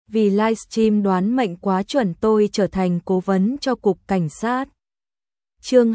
vì livestream đoán mệnh quá chuẩn tôi trở thành cố vấn cho cục cảnh sát. Chương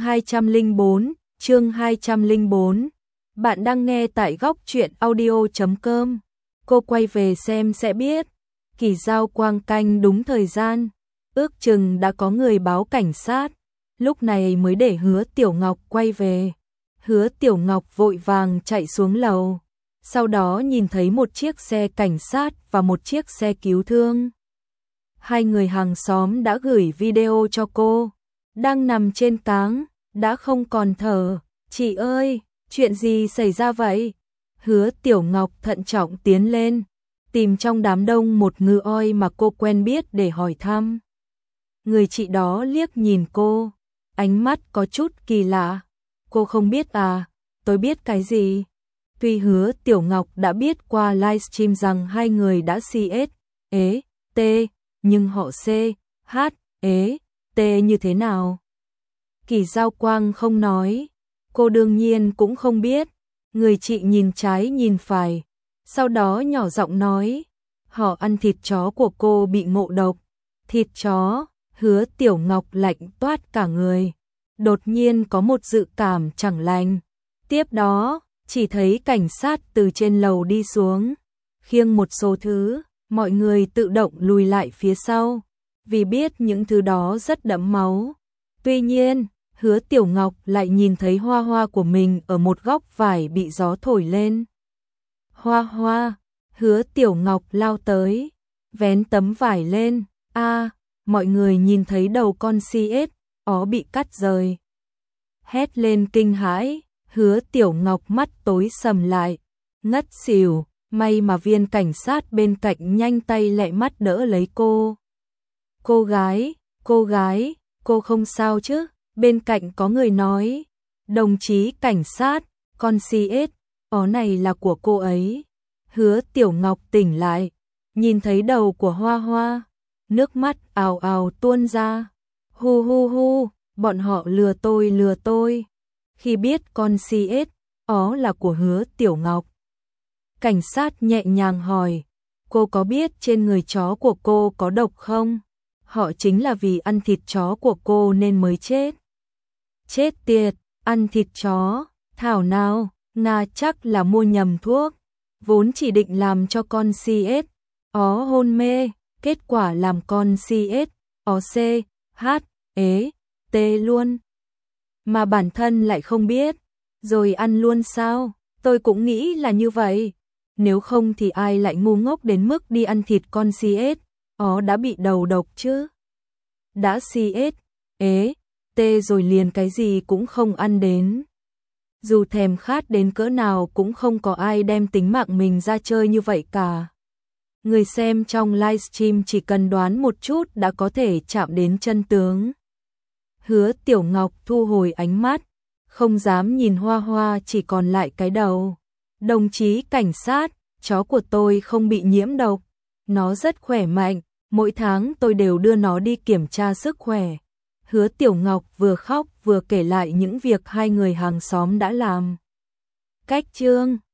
204. Bạn đang nghe tại góc truyện audio.com. Cô quay về xem sẽ biết. Kỳ Giao Quang canh đúng thời gian, ước chừng đã có người báo cảnh sát, lúc này mới để Hứa Tiểu Ngọc quay về. Hứa Tiểu Ngọc vội vàng chạy xuống lầu, sau đó nhìn thấy một chiếc xe cảnh sát và một chiếc xe cứu thương. Hai người hàng xóm đã gửi video cho cô, đang nằm trên cáng, đã không còn thở. Chị ơi, chuyện gì xảy ra vậy? Hứa Tiểu Ngọc thận trọng tiến lên, tìm trong đám đông một ngư oi mà cô quen biết để hỏi thăm. Người chị đó liếc nhìn cô, ánh mắt có chút kỳ lạ. Cô không biết à? Tôi biết cái gì? Tuy Hứa Tiểu Ngọc đã biết qua livestream rằng hai người đã CST, nhưng họ CHT như thế nào? Kỳ Giao Quang không nói, cô đương nhiên cũng không biết. Người chị nhìn trái nhìn phải, sau đó nhỏ giọng nói, họ ăn thịt chó của cô bị ngộ độc. Thịt chó? Hứa Tiểu Ngọc lạnh toát cả người, đột nhiên có một dự cảm chẳng lành. Tiếp đó, chỉ thấy cảnh sát từ trên lầu đi xuống, khiêng một số thứ, mọi người tự động lùi lại phía sau, vì biết những thứ đó rất đẫm máu. Tuy nhiên, Hứa Tiểu Ngọc lại nhìn thấy hoa hoa của mình ở một góc vải bị gió thổi lên. Hoa hoa, Hứa Tiểu Ngọc lao tới, vén tấm vải lên, mọi người nhìn thấy đầu con CSO bị cắt rời. Hét lên kinh hãi, Hứa Tiểu Ngọc mắt tối sầm lại, ngất xỉu, may mà viên cảnh sát bên cạnh nhanh tay lẹ mắt đỡ lấy cô. Cô gái, cô không sao chứ? Bên cạnh có người nói, đồng chí cảnh sát, con CSO này là của cô ấy. Hứa Tiểu Ngọc tỉnh lại, nhìn thấy đầu của Hoa Hoa, nước mắt ào ào tuôn ra. Hu, bọn họ lừa tôi. Khi biết con CSO là của Hứa Tiểu Ngọc, cảnh sát nhẹ nhàng hỏi, cô có biết trên người chó của cô có độc không? Họ chính là vì ăn thịt chó của cô nên mới chết. Chết tiệt, ăn thịt chó, thảo nào, Nga chắc là mua nhầm thuốc, vốn chỉ định làm cho con CSO hôn mê, kết quả làm con CSO CHT luôn. Mà bản thân lại không biết, rồi ăn luôn sao? Tôi cũng nghĩ là như vậy, nếu không thì ai lại ngu ngốc đến mức đi ăn thịt con CSO đã bị đầu độc chứ? Đã CST rồi liền cái gì cũng không ăn đến. Dù thèm khát đến cỡ nào cũng không có ai đem tính mạng mình ra chơi như vậy cả. Người xem trong livestream chỉ cần đoán một chút đã có thể chạm đến chân tướng. Hứa Tiểu Ngọc thu hồi ánh mắt, không dám nhìn Hoa Hoa, chỉ còn lại cái đầu. Đồng chí cảnh sát, chó của tôi không bị nhiễm độc, nó rất khỏe mạnh, mỗi tháng tôi đều đưa nó đi kiểm tra sức khỏe. Hứa Tiểu Ngọc vừa khóc vừa kể lại những việc hai người hàng xóm đã làm. Cách chương